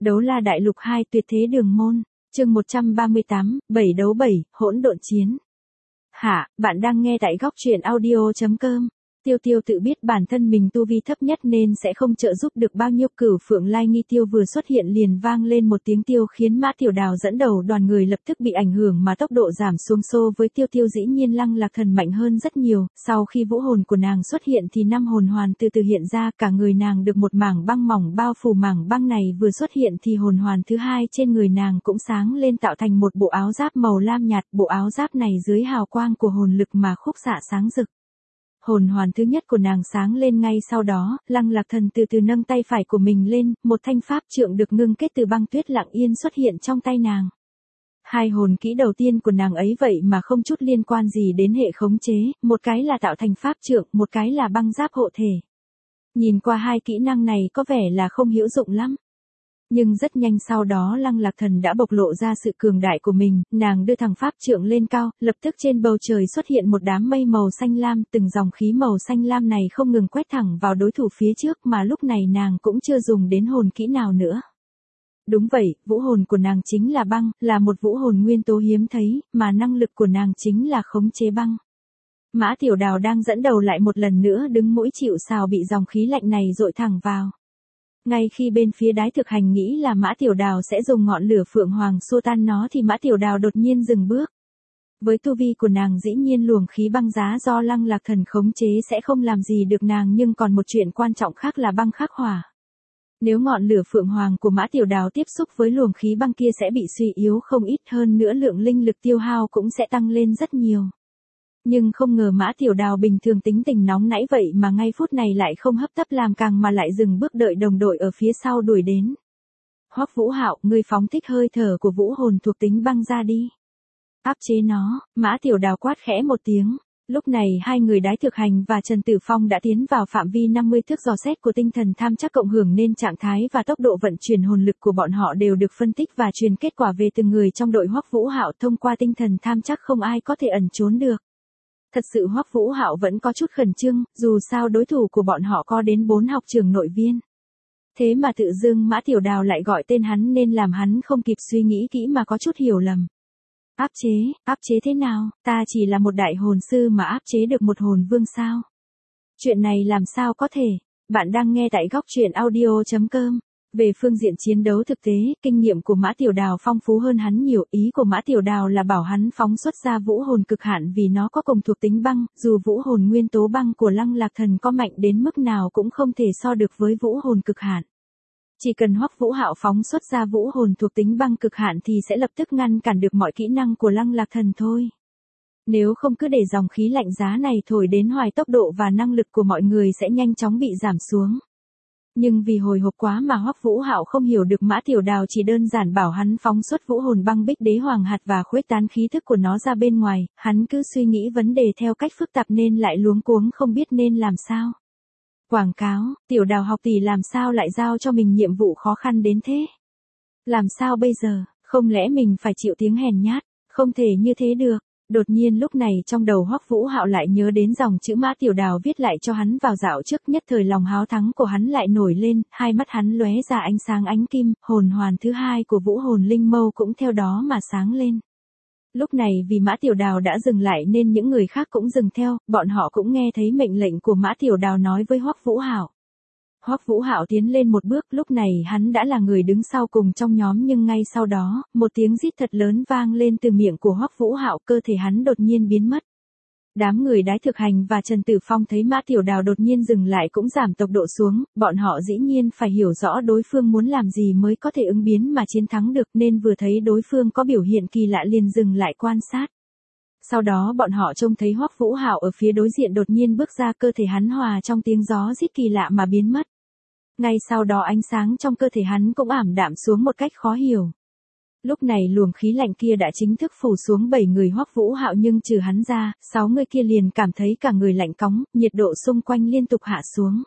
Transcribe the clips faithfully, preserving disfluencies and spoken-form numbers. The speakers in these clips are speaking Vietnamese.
Đấu la đại lục hai tuyệt thế đường môn, chương một trăm ba mươi tám, bảy đấu bảy, hỗn độn chiến. Hả, bạn đang nghe tại góc truyện audio chấm com. Tiêu Tiêu tự biết bản thân mình tu vi thấp nhất nên sẽ không trợ giúp được bao nhiêu. Cửu Phượng Lai Nghi Tiêu vừa xuất hiện liền vang lên một tiếng tiêu khiến Mã Tiểu Đào dẫn đầu đoàn người lập tức bị ảnh hưởng mà tốc độ giảm xuống. So với Tiêu Tiêu dĩ nhiên Lăng Lạc Thần mạnh hơn rất nhiều, sau khi vũ hồn của nàng xuất hiện thì năm hồn hoàn từ từ hiện ra, cả người nàng được một mảng băng mỏng bao phủ. Mảng băng này vừa xuất hiện thì hồn hoàn thứ hai trên người nàng cũng sáng lên tạo thành một bộ áo giáp màu lam nhạt. Bộ áo giáp này dưới hào quang của hồn lực mà khúc xạ sáng rực. Hồn hoàn thứ nhất của nàng sáng lên ngay sau đó, Lăng Lạc Thần từ từ nâng tay phải của mình lên, một thanh pháp trượng được ngưng kết từ băng tuyết lặng yên xuất hiện trong tay nàng. Hai hồn kỹ đầu tiên của nàng ấy vậy mà không chút liên quan gì đến hệ khống chế, một cái là tạo thành pháp trượng, một cái là băng giáp hộ thể. Nhìn qua hai kỹ năng này có vẻ là không hữu dụng lắm. Nhưng rất nhanh sau đó Lăng Lạc Thần đã bộc lộ ra sự cường đại của mình, nàng đưa thẳng pháp trượng lên cao, lập tức trên bầu trời xuất hiện một đám mây màu xanh lam, từng dòng khí màu xanh lam này không ngừng quét thẳng vào đối thủ phía trước mà lúc này nàng cũng chưa dùng đến hồn kỹ nào nữa. Đúng vậy, vũ hồn của nàng chính là băng, là một vũ hồn nguyên tố hiếm thấy, mà năng lực của nàng chính là khống chế băng. Mã Tiểu Đào đang dẫn đầu lại một lần nữa đứng mũi chịu sào bị dòng khí lạnh này dội thẳng vào. Ngay khi bên phía Đái Thực Hành nghĩ là Mã Tiểu Đào sẽ dùng ngọn lửa Phượng Hoàng xua tan nó thì Mã Tiểu Đào đột nhiên dừng bước. Với tu vi của nàng dĩ nhiên luồng khí băng giá do Lăng Lạc Thần khống chế sẽ không làm gì được nàng, nhưng còn một chuyện quan trọng khác là băng khắc hỏa. Nếu ngọn lửa Phượng Hoàng của Mã Tiểu Đào tiếp xúc với luồng khí băng kia sẽ bị suy yếu không ít, hơn nữa lượng linh lực tiêu hao cũng sẽ tăng lên rất nhiều. Nhưng không ngờ Mã Tiểu Đào bình thường tính tình nóng nảy vậy mà ngay phút này lại không hấp tấp làm càng mà lại dừng bước đợi đồng đội ở phía sau đuổi đến. Hoắc Vũ Hạo, ngươi phóng thích hơi thở của vũ hồn thuộc tính băng ra đi. Áp chế nó, Mã Tiểu Đào quát khẽ một tiếng. Lúc này hai người Đái Thực Hành và Trần Tử Phong đã tiến vào phạm vi năm mươi thước dò xét của tinh thần tham trắc cộng hưởng nên trạng thái và tốc độ vận chuyển hồn lực của bọn họ đều được phân tích và truyền kết quả về từng người trong đội Hoắc Vũ Hạo. Thông qua tinh thần tham trắc không ai có thể ẩn trốn được. Thật sự Hoắc Vũ Hạo vẫn có chút khẩn trương, dù sao đối thủ của bọn họ có đến bốn học trưởng nội viên. Thế mà tự dưng Mã Tiểu Đào lại gọi tên hắn nên làm hắn không kịp suy nghĩ kỹ mà có chút hiểu lầm. Áp chế, áp chế thế nào, ta chỉ là một đại hồn sư mà áp chế được một hồn vương sao? Chuyện này làm sao có thể? Bạn đang nghe tại góc truyện audio chấm com. Về phương diện chiến đấu thực tế, kinh nghiệm của Mã Tiểu Đào phong phú hơn hắn nhiều. Ý của Mã Tiểu Đào là bảo hắn phóng xuất ra vũ hồn cực hạn vì nó có cùng thuộc tính băng, dù vũ hồn nguyên tố băng của Lăng Lạc Thần có mạnh đến mức nào cũng không thể so được với vũ hồn cực hạn. Chỉ cần Hoắc Vũ Hạo phóng xuất ra vũ hồn thuộc tính băng cực hạn thì sẽ lập tức ngăn cản được mọi kỹ năng của Lăng Lạc Thần thôi. Nếu không cứ để dòng khí lạnh giá này thổi đến hoài, tốc độ và năng lực của mọi người sẽ nhanh chóng bị giảm xuống. Nhưng vì hồi hộp quá mà Hoắc Vũ Hạo không hiểu được Mã Tiểu Đào chỉ đơn giản bảo hắn phóng xuất vũ hồn băng bích đế hoàng hạt và khuếch tán khí thức của nó ra bên ngoài, hắn cứ suy nghĩ vấn đề theo cách phức tạp nên lại luống cuống không biết nên làm sao. Quảng cáo, Tiểu Đào học tỷ làm sao lại giao cho mình nhiệm vụ khó khăn đến thế? Làm sao bây giờ, không lẽ mình phải chịu tiếng hèn nhát, không thể như thế được. Đột nhiên lúc này trong đầu Hoắc Vũ Hạo lại nhớ đến dòng chữ Mã Tiểu Đào viết lại cho hắn vào dạo trước, nhất thời lòng háo thắng của hắn lại nổi lên, hai mắt hắn lóe ra ánh sáng ánh kim, hồn hoàn thứ hai của vũ hồn linh mâu cũng theo đó mà sáng lên. Lúc này vì Mã Tiểu Đào đã dừng lại nên những người khác cũng dừng theo, bọn họ cũng nghe thấy mệnh lệnh của Mã Tiểu Đào nói với Hoắc Vũ Hạo. Hoắc Vũ Hạo tiến lên một bước, lúc này hắn đã là người đứng sau cùng trong nhóm, nhưng ngay sau đó, một tiếng rít thật lớn vang lên từ miệng của Hoắc Vũ Hạo, cơ thể hắn đột nhiên biến mất. Đám người Đái Thực Hành và Trần Tử Phong thấy Mã Tiểu Đào đột nhiên dừng lại cũng giảm tốc độ xuống, bọn họ dĩ nhiên phải hiểu rõ đối phương muốn làm gì mới có thể ứng biến mà chiến thắng được, nên vừa thấy đối phương có biểu hiện kỳ lạ liền dừng lại quan sát. Sau đó bọn họ trông thấy Hoắc Vũ Hạo ở phía đối diện đột nhiên bước ra, cơ thể hắn hòa trong tiếng gió rít kỳ lạ mà biến mất. Ngay sau đó ánh sáng trong cơ thể hắn cũng ảm đạm xuống một cách khó hiểu. Lúc này luồng khí lạnh kia đã chính thức phủ xuống bảy người Hoắc Vũ Hạo, nhưng trừ hắn ra, sáu người kia liền cảm thấy cả người lạnh cóng, nhiệt độ xung quanh liên tục hạ xuống.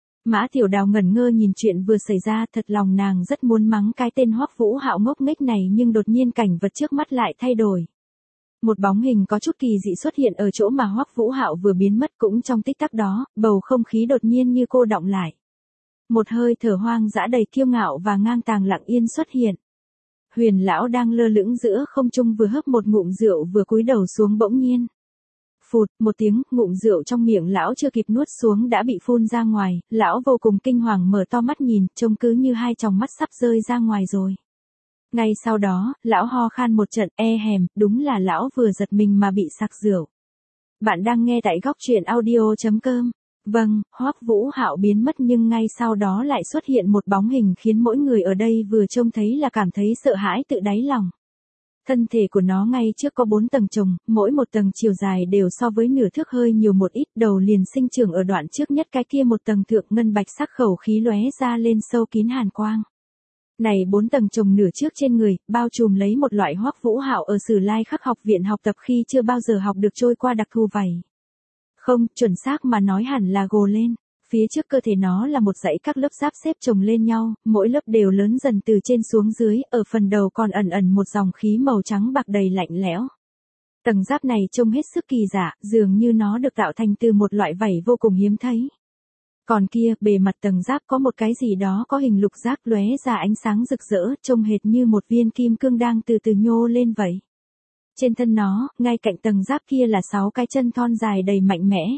Mã Tiểu Đào ngẩn ngơ nhìn chuyện vừa xảy ra, thật lòng nàng rất muốn mắng cái tên Hoắc Vũ Hạo ngốc nghếch này, nhưng đột nhiên cảnh vật trước mắt lại thay đổi. Một bóng hình có chút kỳ dị xuất hiện ở chỗ mà Hoắc Vũ Hạo vừa biến mất, cũng trong tích tắc đó, bầu không khí đột nhiên như cô đọng lại. Một hơi thở hoang dã đầy kiêu ngạo và ngang tàng lặng yên xuất hiện. Huyền lão đang lơ lửng giữa không trung vừa hớp một ngụm rượu vừa cúi đầu xuống bỗng nhiên. Phụt, một tiếng, ngụm rượu trong miệng lão chưa kịp nuốt xuống đã bị phun ra ngoài, lão vô cùng kinh hoàng mở to mắt nhìn, trông cứ như hai tròng mắt sắp rơi ra ngoài rồi. Ngay sau đó, lão ho khan một trận, e hèm, đúng là lão vừa giật mình mà bị sặc rượu. Bạn đang nghe tại góc truyện audio chấm com. Vâng, Hoắc Vũ Hạo biến mất nhưng ngay sau đó lại xuất hiện một bóng hình khiến mỗi người ở đây vừa trông thấy là cảm thấy sợ hãi tự đáy lòng. Thân thể của nó ngay trước có bốn tầng chồng, mỗi một tầng chiều dài đều so với nửa thước hơi nhiều một ít, đầu liền sinh trưởng ở đoạn trước nhất cái kia một tầng thượng ngân bạch sắc khẩu khí lóe ra lên sâu kín hàn quang. Này bốn tầng chồng nửa trước trên người, bao trùm lấy một loại Hoắc Vũ Hạo ở Sử Lai Khắc học viện học tập khi chưa bao giờ học được trôi qua đặc thù vảy. Không, chuẩn xác mà nói hẳn là gồ lên. Phía trước cơ thể nó là một dãy các lớp giáp xếp chồng lên nhau, mỗi lớp đều lớn dần từ trên xuống dưới, ở phần đầu còn ẩn ẩn một dòng khí màu trắng bạc đầy lạnh lẽo. Tầng giáp này trông hết sức kỳ lạ, dường như nó được tạo thành từ một loại vảy vô cùng hiếm thấy. Còn kia, bề mặt tầng giáp có một cái gì đó có hình lục giác lóe ra ánh sáng rực rỡ, trông hệt như một viên kim cương đang từ từ nhô lên vậy. Trên thân nó, ngay cạnh tầng giáp kia là sáu cái chân thon dài đầy mạnh mẽ.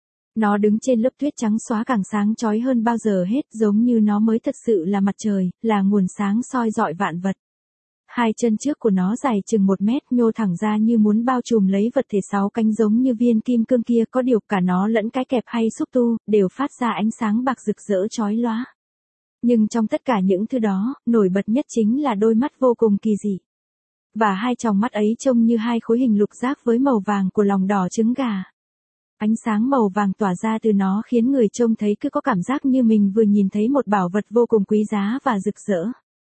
Nó đứng trên lớp tuyết trắng xóa càng sáng chói hơn bao giờ hết, giống như nó mới thật sự là mặt trời, là nguồn sáng soi rọi vạn vật. Hai chân trước của nó dài chừng một mét nhô thẳng ra như muốn bao trùm lấy vật thể sáu cánh giống như viên kim cương kia, có điều cả nó lẫn cái kẹp hay xúc tu, đều phát ra ánh sáng bạc rực rỡ chói lóa. Nhưng trong tất cả những thứ đó, nổi bật nhất chính là đôi mắt vô cùng kỳ dị. Và hai tròng mắt ấy trông như hai khối hình lục giác với màu vàng của lòng đỏ trứng gà. Ánh sáng màu vàng tỏa ra từ nó khiến người trông thấy cứ có cảm giác như mình vừa nhìn thấy một bảo vật vô cùng quý giá và rực rỡ.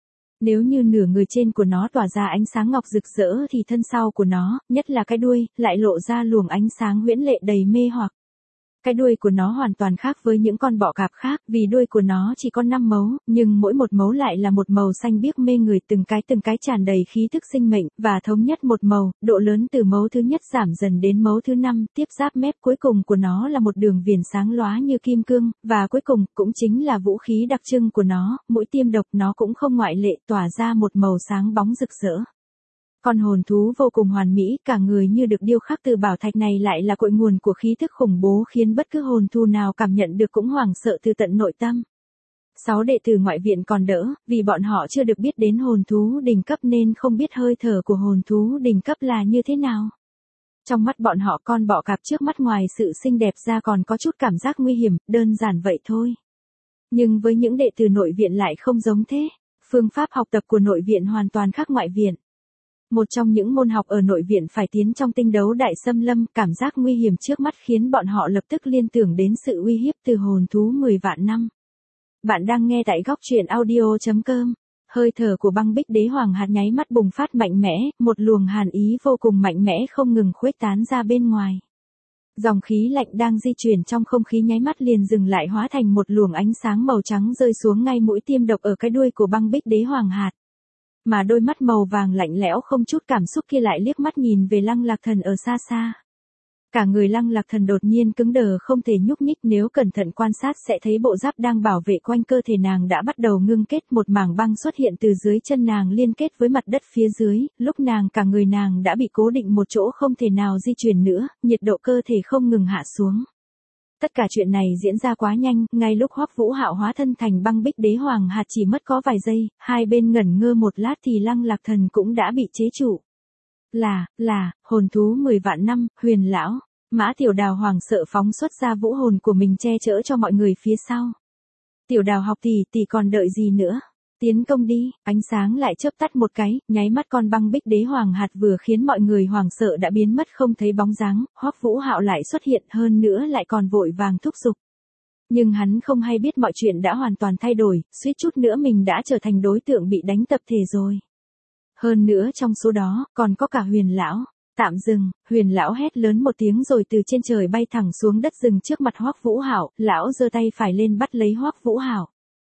Nếu như nửa người trên của nó tỏa ra ánh sáng ngọc rực rỡ thì thân sau của nó, nhất là cái đuôi, lại lộ ra luồng ánh sáng huyễn lệ đầy mê hoặc. Cái đuôi của nó hoàn toàn khác với những con bọ cạp khác, vì đuôi của nó chỉ có năm mấu, nhưng mỗi một mấu lại là một màu xanh biếc mê người, từng cái từng cái tràn đầy khí thức sinh mệnh, và thống nhất một màu, độ lớn từ mấu thứ nhất giảm dần đến mấu thứ năm, tiếp giáp mép cuối cùng của nó là một đường viền sáng lóa như kim cương, và cuối cùng, cũng chính là vũ khí đặc trưng của nó, mũi tiêm độc nó cũng không ngoại lệ, tỏa ra một màu sáng bóng rực rỡ. Con hồn thú vô cùng hoàn mỹ, cả người như được điêu khắc từ bảo thạch này lại là cội nguồn của khí thức khủng bố khiến bất cứ hồn thú nào cảm nhận được cũng hoảng sợ từ tận nội tâm. Sáu đệ tử ngoại viện còn đỡ, vì bọn họ chưa được biết đến hồn thú đỉnh cấp nên không biết hơi thở của hồn thú đỉnh cấp là như thế nào. Trong mắt bọn họ con bọ cạp trước mắt ngoài sự xinh đẹp ra còn có chút cảm giác nguy hiểm, đơn giản vậy thôi. Nhưng với những đệ tử nội viện lại không giống thế. Phương pháp học tập của nội viện hoàn toàn khác ngoại viện. Một trong những môn học ở nội viện phải tiến trong tinh đấu đại xâm lâm, cảm giác nguy hiểm trước mắt khiến bọn họ lập tức liên tưởng đến sự uy hiếp từ hồn thú mười vạn năm. Bạn đang nghe tại góc truyện audio chấm com. Hơi thở của băng bích đế hoàng hạt nháy mắt bùng phát mạnh mẽ, một luồng hàn ý vô cùng mạnh mẽ không ngừng khuếch tán ra bên ngoài. Dòng khí lạnh đang di chuyển trong không khí nháy mắt liền dừng lại hóa thành một luồng ánh sáng màu trắng rơi xuống ngay mũi tiêm độc ở cái đuôi của băng bích đế hoàng hạt. Mà đôi mắt màu vàng lạnh lẽo không chút cảm xúc kia lại liếc mắt nhìn về Lăng Lạc Thần ở xa xa. Cả người Lăng Lạc Thần đột nhiên cứng đờ không thể nhúc nhích, nếu cẩn thận quan sát sẽ thấy bộ giáp đang bảo vệ quanh cơ thể nàng đã bắt đầu ngưng kết, một mảng băng xuất hiện từ dưới chân nàng liên kết với mặt đất phía dưới, lúc nàng cả người nàng đã bị cố định một chỗ không thể nào di chuyển nữa, nhiệt độ cơ thể không ngừng hạ xuống. Tất cả chuyện này diễn ra quá nhanh, ngay lúc Hoắc Vũ Hạo hóa thân thành băng bích đế hoàng hạt chỉ mất có vài giây, hai bên ngẩn ngơ một lát thì Lăng Lạc Thần cũng đã bị chế trụ. Là, là, hồn thú mười vạn năm, Huyền lão. Mã Tiểu Đào hoàng sợ phóng xuất ra vũ hồn của mình che chở cho mọi người phía sau. Tiểu Đào học tỷ, tỷ còn đợi gì nữa? Tiến công đi, ánh sáng lại chớp tắt một cái, nháy mắt con băng bích đế hoàng hạt vừa khiến mọi người hoảng sợ đã biến mất không thấy bóng dáng, Hoắc Vũ Hạo lại xuất hiện hơn nữa lại còn vội vàng thúc giục. Nhưng hắn không hay biết mọi chuyện đã hoàn toàn thay đổi, suýt chút nữa mình đã trở thành đối tượng bị đánh tập thể rồi. Hơn nữa trong số đó, còn có cả Huyền lão. Tạm dừng, Huyền lão hét lớn một tiếng rồi từ trên trời bay thẳng xuống đất dừng trước mặt Hoắc Vũ Hạo, lão giơ tay phải lên bắt lấy Hoắc Vũ Hạo.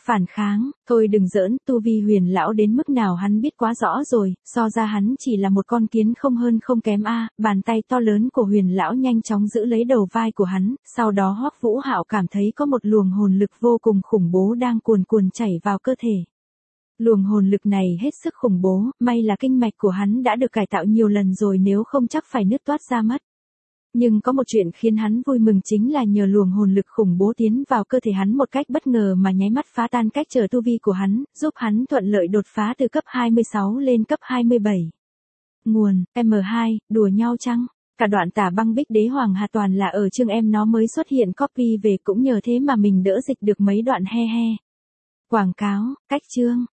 Phản kháng, thôi đừng giỡn, tu vi huyền lão đến mức nào hắn biết quá rõ rồi, so ra hắn chỉ là một con kiến không hơn không kém a. Bàn tay to lớn của huyền lão nhanh chóng giữ lấy đầu vai của hắn, sau đó Hoắc Vũ Hạo cảm thấy có một luồng hồn lực vô cùng khủng bố đang cuồn cuồn chảy vào cơ thể. Luồng hồn lực này hết sức khủng bố, may là kinh mạch của hắn đã được cải tạo nhiều lần rồi, nếu không chắc phải nứt toát ra mất. Nhưng có một chuyện khiến hắn vui mừng chính là nhờ luồng hồn lực khủng bố tiến vào cơ thể hắn một cách bất ngờ mà nháy mắt phá tan cách trở tu vi của hắn, giúp hắn thuận lợi đột phá từ cấp hai mươi sáu lên cấp hai mươi bảy. Nguồn, M hai, đùa nhau chăng? Cả đoạn tả băng bích đế hoàng hà toàn là ở chương em nó mới xuất hiện copy về, cũng nhờ thế mà mình đỡ dịch được mấy đoạn he he. Quảng cáo, cách chương.